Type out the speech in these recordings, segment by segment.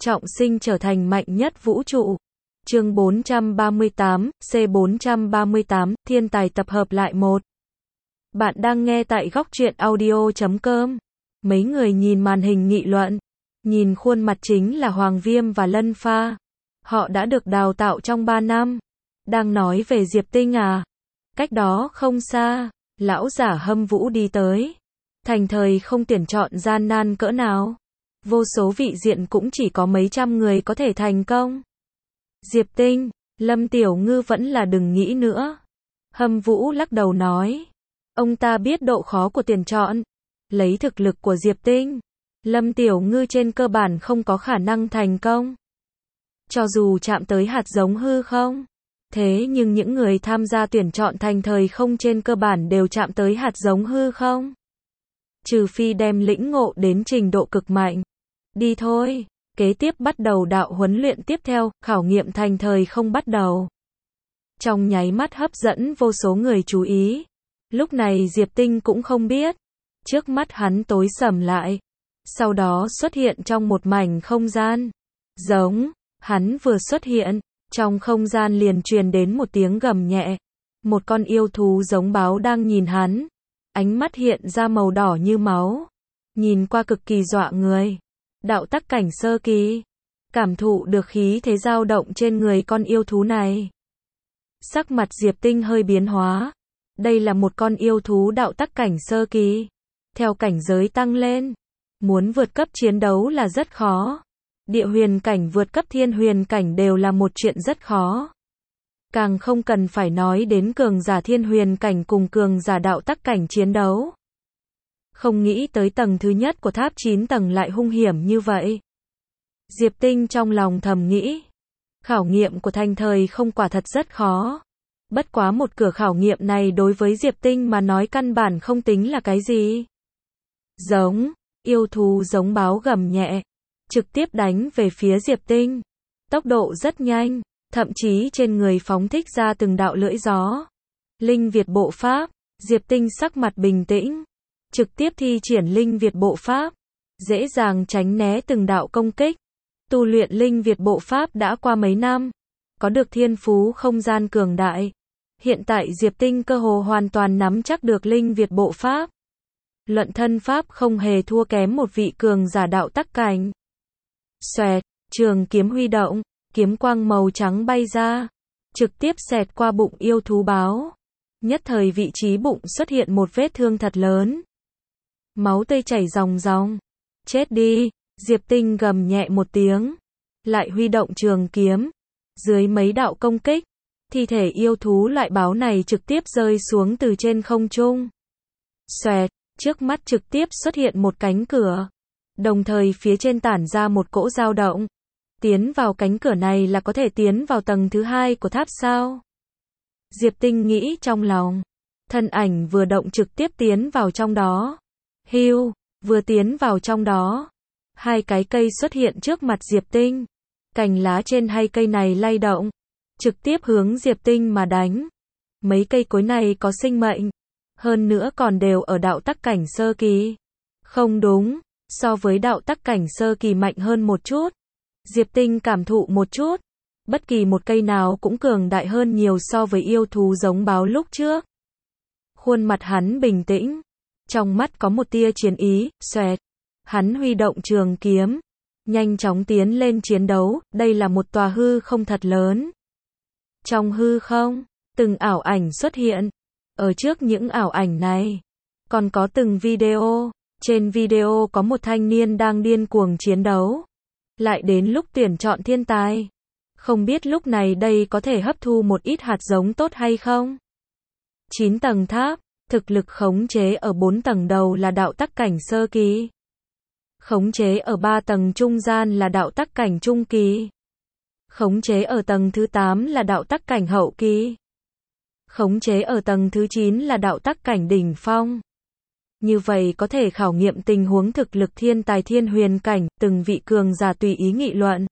trọng sinh trở thành mạnh nhất vũ trụ. Chương 438, C438, thiên tài tập hợp lại 1. Bạn đang nghe tại góc truyện audio.com. Mấy người nhìn màn hình nghị luận. Nhìn khuôn mặt chính là Hoàng Viêm và Lân Pha. Họ đã được đào tạo trong 3 năm. Đang nói về Diệp Tinh à? Cách đó không xa, lão giả Hâm Vũ đi tới. Thành thời không tuyển chọn gian nan cỡ nào. Vô số vị diện cũng chỉ có mấy trăm người có thể thành công. Diệp Tinh, Lâm Tiểu Ngư vẫn là đừng nghĩ nữa. Hâm Vũ lắc đầu nói. Ông ta biết độ khó của tuyển chọn. Lấy thực lực của Diệp Tinh, Lâm Tiểu Ngư trên cơ bản không có khả năng thành công. Cho dù chạm tới hạt giống hư không. Thế nhưng những người tham gia tuyển chọn thành thời không trên cơ bản đều chạm tới hạt giống hư không. Trừ phi đem lĩnh ngộ đến trình độ cực mạnh. Đi thôi, kế tiếp bắt đầu đạo huấn luyện tiếp theo, khảo nghiệm thành thời không bắt đầu. Trong nháy mắt hấp dẫn vô số người chú ý. Lúc này Diệp Tinh cũng không biết. Trước mắt hắn tối sầm lại. Sau đó xuất hiện trong một mảnh không gian. Giống, hắn vừa xuất hiện, trong không gian liền truyền đến một tiếng gầm nhẹ. Một con yêu thú giống báo đang nhìn hắn. Ánh mắt hiện ra màu đỏ như máu. Nhìn qua cực kỳ dọa người. Đạo tắc cảnh sơ kỳ. Cảm thụ được khí thế dao động trên người con yêu thú này. Sắc mặt Diệp Tinh hơi biến hóa. Đây là một con yêu thú đạo tắc cảnh sơ kỳ. Theo cảnh giới tăng lên, muốn vượt cấp chiến đấu là rất khó. Địa huyền cảnh vượt cấp thiên huyền cảnh đều là một chuyện rất khó. Càng không cần phải nói đến cường giả thiên huyền cảnh cùng cường giả đạo tắc cảnh chiến đấu. Không nghĩ tới tầng thứ nhất của tháp 9 tầng lại hung hiểm như vậy. Diệp Tinh trong lòng thầm nghĩ. Khảo nghiệm của thành thời không quả thật rất khó. Bất quá một cửa khảo nghiệm này đối với Diệp Tinh mà nói căn bản không tính là cái gì. Giống, yêu thú giống báo gầm nhẹ. Trực tiếp đánh về phía Diệp Tinh. Tốc độ rất nhanh, thậm chí trên người phóng thích ra từng đạo lưỡi gió. Linh Việt bộ pháp, Diệp Tinh sắc mặt bình tĩnh. Trực tiếp thi triển Linh Việt bộ pháp. Dễ dàng tránh né từng đạo công kích. Tu luyện Linh Việt bộ pháp đã qua mấy năm. Có được thiên phú không gian cường đại. Hiện tại Diệp Tinh cơ hồ hoàn toàn nắm chắc được Linh Việt bộ pháp. Luận thân pháp không hề thua kém một vị cường giả đạo tắc cảnh. Xoẹt, trường kiếm huy động, kiếm quang màu trắng bay ra, trực tiếp xẹt qua bụng yêu thú báo. Nhất thời vị trí bụng xuất hiện một vết thương thật lớn. Máu tươi chảy ròng ròng. Chết đi, Diệp Tinh gầm nhẹ một tiếng. Lại huy động trường kiếm. Dưới mấy đạo công kích, thi thể yêu thú loại báo này trực tiếp rơi xuống từ trên không trung. Xoẹt, trước mắt trực tiếp xuất hiện một cánh cửa. Đồng thời phía trên tản ra một cỗ dao động. Tiến vào cánh cửa này là có thể tiến vào tầng thứ 2 của tháp sao? Diệp Tinh nghĩ trong lòng. Thân ảnh vừa động trực tiếp tiến vào trong đó. Hiu, vừa tiến vào trong đó. Hai cái cây xuất hiện trước mặt Diệp Tinh. Cành lá trên hai cây này lay động. Trực tiếp hướng Diệp Tinh mà đánh. Mấy cây cối này có sinh mệnh. Hơn nữa còn đều ở đạo tắc cảnh sơ kỳ. Không đúng, so với đạo tắc cảnh sơ kỳ mạnh hơn một chút. Diệp Tinh cảm thụ một chút. Bất kỳ một cây nào cũng cường đại hơn nhiều so với yêu thú giống báo lúc trước. Khuôn mặt hắn bình tĩnh. Trong mắt có một tia chiến ý, xoẹt. Hắn huy động trường kiếm. Nhanh chóng tiến lên chiến đấu, đây là một tòa hư không thật lớn. Trong hư không, từng ảo ảnh xuất hiện. Ở trước những ảo ảnh này, còn có từng video. Trên video có một thanh niên đang điên cuồng chiến đấu. Lại đến lúc tuyển chọn thiên tài. Không biết lúc này đây có thể hấp thu một ít hạt giống tốt hay không? 9 tầng tháp, thực lực khống chế ở 4 tầng đầu là đạo tắc cảnh sơ kỳ. Khống chế ở 3 tầng trung gian là đạo tắc cảnh trung kỳ. Khống chế ở tầng thứ 8 là đạo tắc cảnh hậu kỳ. Khống chế ở tầng thứ 9 là đạo tắc cảnh đỉnh phong. Như vậy có thể khảo nghiệm tình huống thực lực thiên tài thiên huyền cảnh, từng vị cường giả tùy ý nghị luận.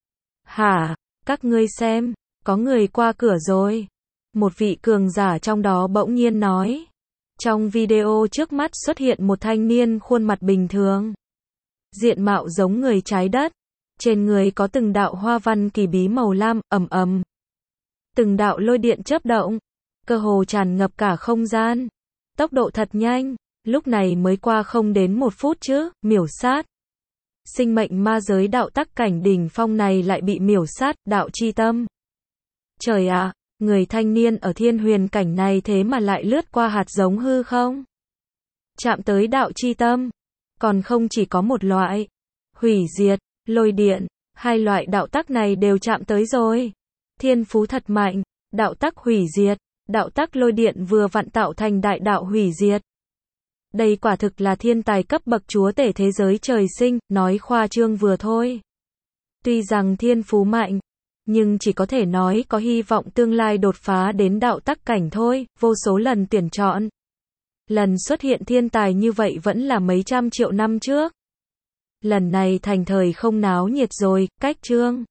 Hả, các ngươi xem, có người qua cửa rồi. Một vị cường giả trong đó bỗng nhiên nói. Trong video trước mắt xuất hiện một thanh niên khuôn mặt bình thường. Diện mạo giống người trái đất. Trên người có từng đạo hoa văn kỳ bí màu lam, ầm ầm. Từng đạo lôi điện chớp động, cơ hồ tràn ngập cả không gian. Tốc độ thật nhanh, lúc này mới qua không đến 1 phút chứ, miểu sát. Sinh mệnh ma giới đạo tắc cảnh đỉnh phong này lại bị miểu sát, đạo chi tâm. Trời ạ, người thanh niên ở thiên huyền cảnh này thế mà lại lướt qua hạt giống hư không? Chạm tới đạo chi tâm, còn không chỉ có một loại. Hủy diệt, lôi điện, hai loại đạo tắc này đều chạm tới rồi. Thiên phú thật mạnh, đạo tắc hủy diệt, đạo tắc lôi điện vừa vặn tạo thành đại đạo hủy diệt. Đây quả thực là thiên tài cấp bậc chúa tể thế giới trời sinh, nói khoa trương vừa thôi. Tuy rằng thiên phú mạnh, nhưng chỉ có thể nói có hy vọng tương lai đột phá đến đạo tắc cảnh thôi, vô số lần tuyển chọn. Lần xuất hiện thiên tài như vậy vẫn là mấy trăm triệu năm trước. Lần này thành thời không náo nhiệt rồi, cách chương.